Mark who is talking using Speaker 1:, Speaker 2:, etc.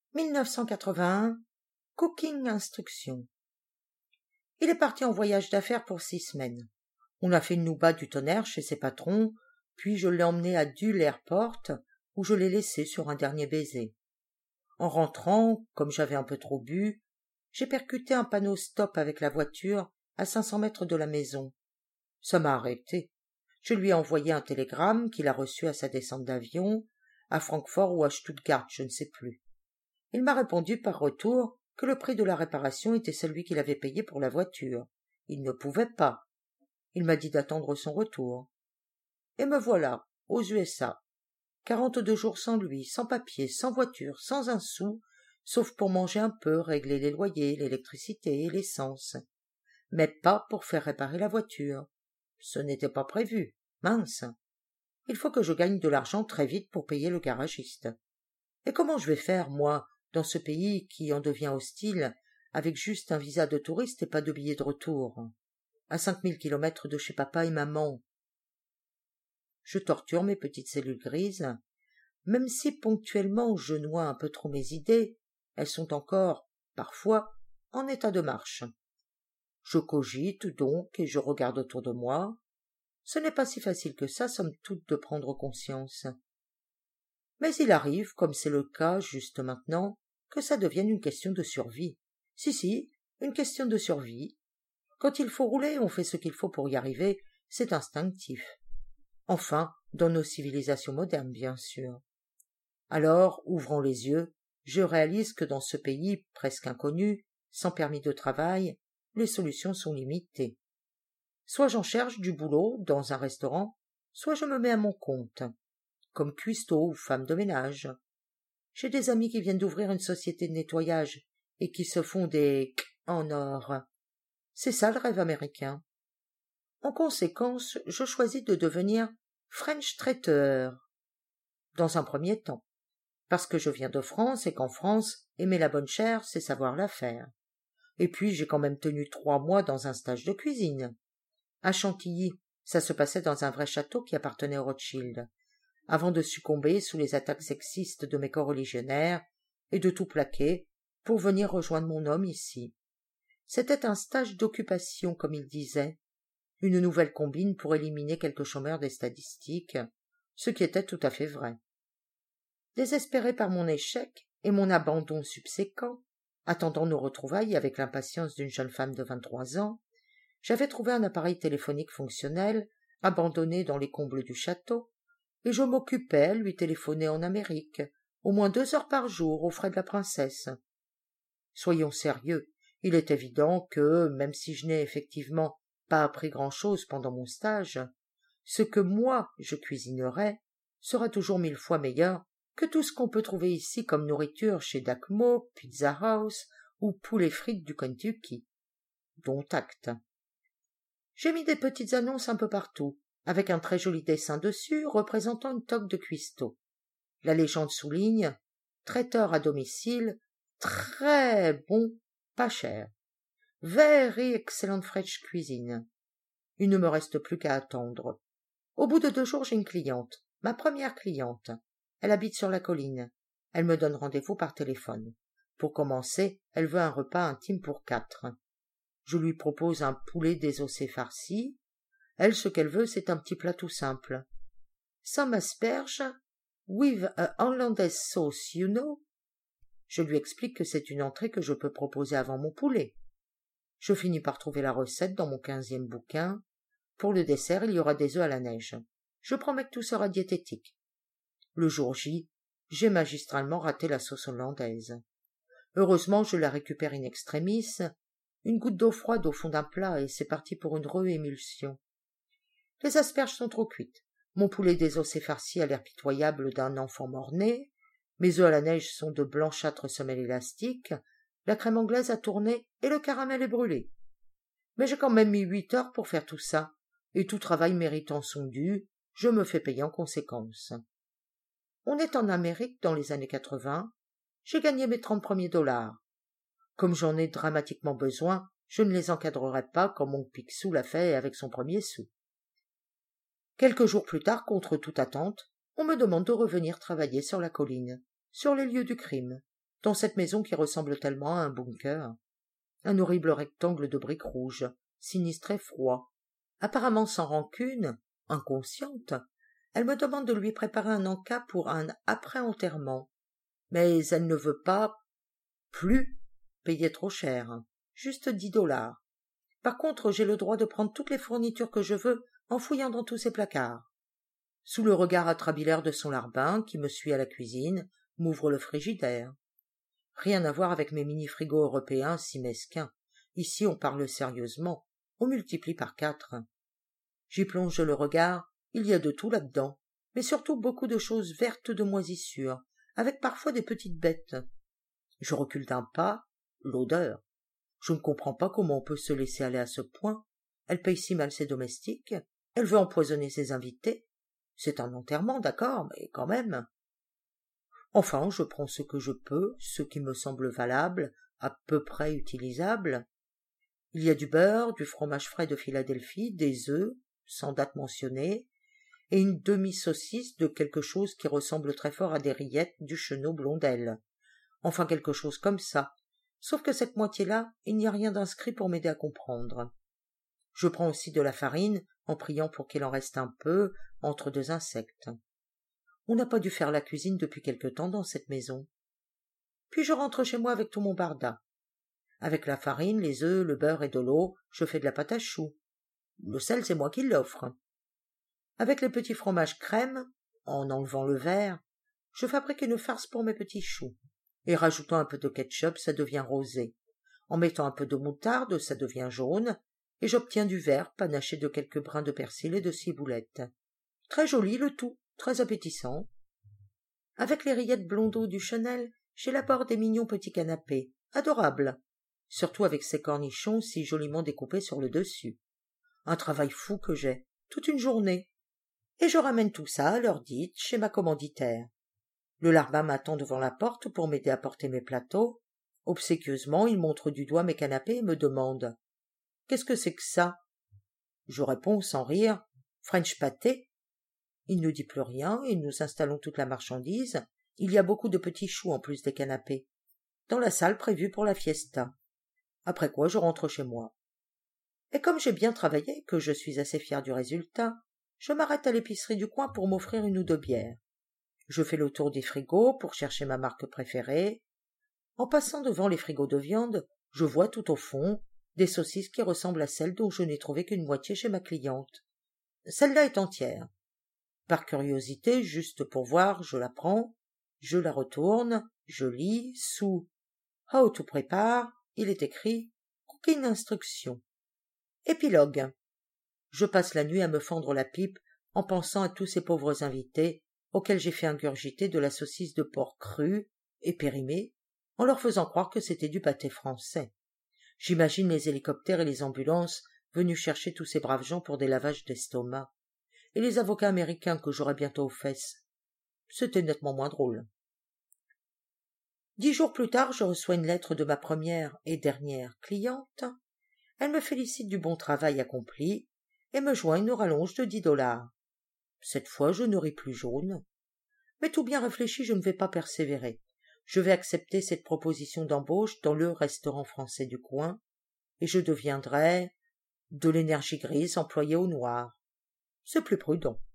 Speaker 1: 1981 Cooking Instruction. Il est parti en voyage d'affaires pour 6 semaines. On a fait une nouba du tonnerre chez ses patrons, puis je l'ai emmené à Dulles Airport, où je l'ai laissé sur un dernier baiser. En rentrant, comme j'avais un peu trop bu, j'ai percuté un panneau stop avec la voiture à 500 mètres de la maison. Ça m'a arrêté. Je lui ai envoyé un télégramme qu'il a reçu à sa descente d'avion, à Francfort ou à Stuttgart, je ne sais plus. Il m'a répondu par retour que le prix de la réparation était celui qu'il avait payé pour la voiture. Il ne pouvait pas. Il m'a dit d'attendre son retour. Et me voilà, aux USA. 42 jours sans lui, sans papier, sans voiture, sans un sou, sauf pour manger un peu, régler les loyers, l'électricité et l'essence. Mais pas pour faire réparer la voiture. Ce n'était pas prévu. Mince. Il faut que je gagne de l'argent très vite pour payer le garagiste. Et comment je vais faire, moi, dans ce pays qui en devient hostile, avec juste un visa de touriste et pas de billet de retour, à 5000 kilomètres de chez papa et maman? Je torture mes petites cellules grises. Même si ponctuellement je noie un peu trop mes idées, elles sont encore, parfois, en état de marche. Je cogite donc et je regarde autour de moi. Ce n'est pas si facile que ça, somme toute, de prendre conscience. Mais il arrive, comme c'est le cas juste maintenant, que ça devienne une question de survie. Si, une question de survie. Quand il faut rouler, on fait ce qu'il faut pour y arriver, c'est instinctif. Enfin, dans nos civilisations modernes, bien sûr. Alors, ouvrant les yeux, je réalise que dans ce pays presque inconnu, sans permis de travail, les solutions sont limitées. Soit j'en cherche du boulot dans un restaurant, soit je me mets à mon compte, comme cuistot ou femme de ménage. J'ai des amis qui viennent d'ouvrir une société de nettoyage et qui se font des en or. C'est ça le rêve américain. En conséquence, je choisis de devenir French traiteur, dans un premier temps, parce que je viens de France et qu'en France, aimer la bonne chère, c'est savoir la faire. Et puis j'ai quand même tenu 3 mois dans un stage de cuisine. À Chantilly, ça se passait dans un vrai château qui appartenait aux Rothschild, avant de succomber sous les attaques sexistes de mes coreligionnaires et de tout plaquer pour venir rejoindre mon homme ici. C'était un stage d'occupation, comme il disait, une nouvelle combine pour éliminer quelques chômeurs des statistiques, ce qui était tout à fait vrai. Désespéré par mon échec et mon abandon subséquent, attendant nos retrouvailles avec l'impatience d'une jeune femme de 23 ans, j'avais trouvé un appareil téléphonique fonctionnel, abandonné dans les combles du château, et je m'occupais, lui téléphoner en Amérique, au moins 2 heures par jour, aux frais de la princesse. Soyons sérieux, il est évident que, même si je n'ai effectivement pas appris grand-chose pendant mon stage, ce que moi je cuisinerais sera toujours 1000 fois meilleur que tout ce qu'on peut trouver ici comme nourriture chez Dacmo, Pizza House ou poulet frites du Kentucky. Dont acte. J'ai mis des petites annonces un peu partout, avec un très joli dessin dessus représentant une toque de cuistot. La légende souligne « Traiteur à domicile, très bon, pas cher. Very excellent French cuisine. » Il ne me reste plus qu'à attendre. Au bout de 2 jours, j'ai une cliente, ma première cliente. Elle habite sur la colline. Elle me donne rendez-vous par téléphone. Pour commencer, elle veut un repas intime pour 4. Je lui propose un poulet désossé farci. Elle, ce qu'elle veut, c'est un petit plat tout simple. Some asperges, with a hollandaise sauce, you know. Je lui explique que c'est une entrée que je peux proposer avant mon poulet. Je finis par trouver la recette dans mon 15e bouquin. Pour le dessert, il y aura des œufs à la neige. Je promets que tout sera diététique. Le jour J, j'ai magistralement raté la sauce hollandaise. Heureusement, je la récupère in extremis, une goutte d'eau froide au fond d'un plat, et c'est parti pour une re-émulsion. Les asperges sont trop cuites. Mon poulet désossé farci a l'air pitoyable d'un enfant mort-né. Mes œufs à la neige sont de blanchâtres semelles élastiques. La crème anglaise a tourné et le caramel est brûlé. Mais j'ai quand même mis 8 heures pour faire tout ça, et tout travail méritant son dû, je me fais payer en conséquence. On est en Amérique dans les années 80. J'ai gagné mes 30 premiers $. Comme j'en ai dramatiquement besoin, je ne les encadrerai pas comme mon Picsou l'a fait avec son premier sou. Quelques jours plus tard, contre toute attente, on me demande de revenir travailler sur la colline, sur les lieux du crime. dans cette maison qui ressemble tellement à un bunker. Un horrible rectangle de briques rouges, sinistre et froid. Apparemment sans rancune, inconsciente, elle me demande de lui préparer un encas pour un après-enterrement. Mais elle ne veut pas plus payer trop cher, juste $10. Par contre, j'ai le droit de prendre toutes les fournitures que je veux en fouillant dans tous ces placards. Sous le regard atrabilaire de son larbin, qui me suit à la cuisine, m'ouvre le frigidaire. Rien à voir avec mes mini-frigos européens si mesquins. Ici, on parle sérieusement. On multiplie par 4. J'y plonge le regard. Il y a de tout là-dedans, mais surtout beaucoup de choses vertes de moisissure, avec parfois des petites bêtes. Je recule d'un pas. L'odeur. Je ne comprends pas comment on peut se laisser aller à ce point. Elle paye si mal ses domestiques. Elle veut empoisonner ses invités. C'est un enterrement, d'accord, mais quand même. Enfin, je prends ce que je peux, ce qui me semble valable, à peu près utilisable. Il y a du beurre, du fromage frais de Philadelphie, des œufs, sans date mentionnée, et une demi-saucisse de quelque chose qui ressemble très fort à des rillettes du Chenot Blondel. Enfin, quelque chose comme ça. Sauf que cette moitié-là, il n'y a rien d'inscrit pour m'aider à comprendre. Je prends aussi de la farine, en priant pour qu'il en reste un peu, entre 2 insectes. On n'a pas dû faire la cuisine depuis quelque temps dans cette maison. Puis je rentre chez moi avec tout mon barda. Avec la farine, les œufs, le beurre et de l'eau, je fais de la pâte à choux. Le sel, c'est moi qui l'offre. Avec les petits fromages crème, en enlevant le verre, je fabrique une farce pour mes petits choux. Et rajoutant un peu de ketchup, ça devient rosé. En mettant un peu de moutarde, ça devient jaune, et j'obtiens du vert panaché de quelques brins de persil et de ciboulette. Très joli le tout, très appétissant. Avec les rillettes blondeaux du Chanel, j'élabore des mignons petits canapés, adorables, surtout avec ces cornichons si joliment découpés sur le dessus. Un travail fou que j'ai, toute une journée. Et je ramène tout ça à l'heure dite chez ma commanditaire. Le larbin m'attend devant la porte pour m'aider à porter mes plateaux. Obséquieusement, il montre du doigt mes canapés et me demande « Qu'est-ce que c'est que ça ?» Je réponds sans rire « French pâté ». Il ne dit plus rien et nous installons toute la marchandise. Il y a beaucoup de petits choux en plus des canapés, dans la salle prévue pour la fiesta. Après quoi, je rentre chez moi. Et comme j'ai bien travaillé, que je suis assez fier du résultat, je m'arrête à l'épicerie du coin pour m'offrir 1 ou 2 bières. Je fais le tour des frigos pour chercher ma marque préférée. En passant devant les frigos de viande, je vois tout au fond des saucisses qui ressemblent à celles dont je n'ai trouvé qu'une moitié chez ma cliente. Celle-là est entière. Par curiosité, juste pour voir, je la prends, je la retourne, je lis, sous « How to prepare », il est écrit « Cooking instruction ». Épilogue. Je passe la nuit à me fendre la pipe en pensant à tous ces pauvres invités auxquels j'ai fait ingurgiter de la saucisse de porc crue et périmée, en leur faisant croire que c'était du pâté français. J'imagine les hélicoptères et les ambulances venus chercher tous ces braves gens pour des lavages d'estomac, et les avocats américains que j'aurai bientôt aux fesses. C'était nettement moins drôle. 10 jours plus tard, je reçois une lettre de ma première et dernière cliente. Elle me félicite du bon travail accompli et me joint une rallonge de $10. Cette fois, je ne ris plus jaune. Mais tout bien réfléchi, je ne vais pas persévérer. Je vais accepter cette proposition d'embauche dans le restaurant français du coin, et je deviendrai de l'énergie grise employée au noir. C'est plus prudent.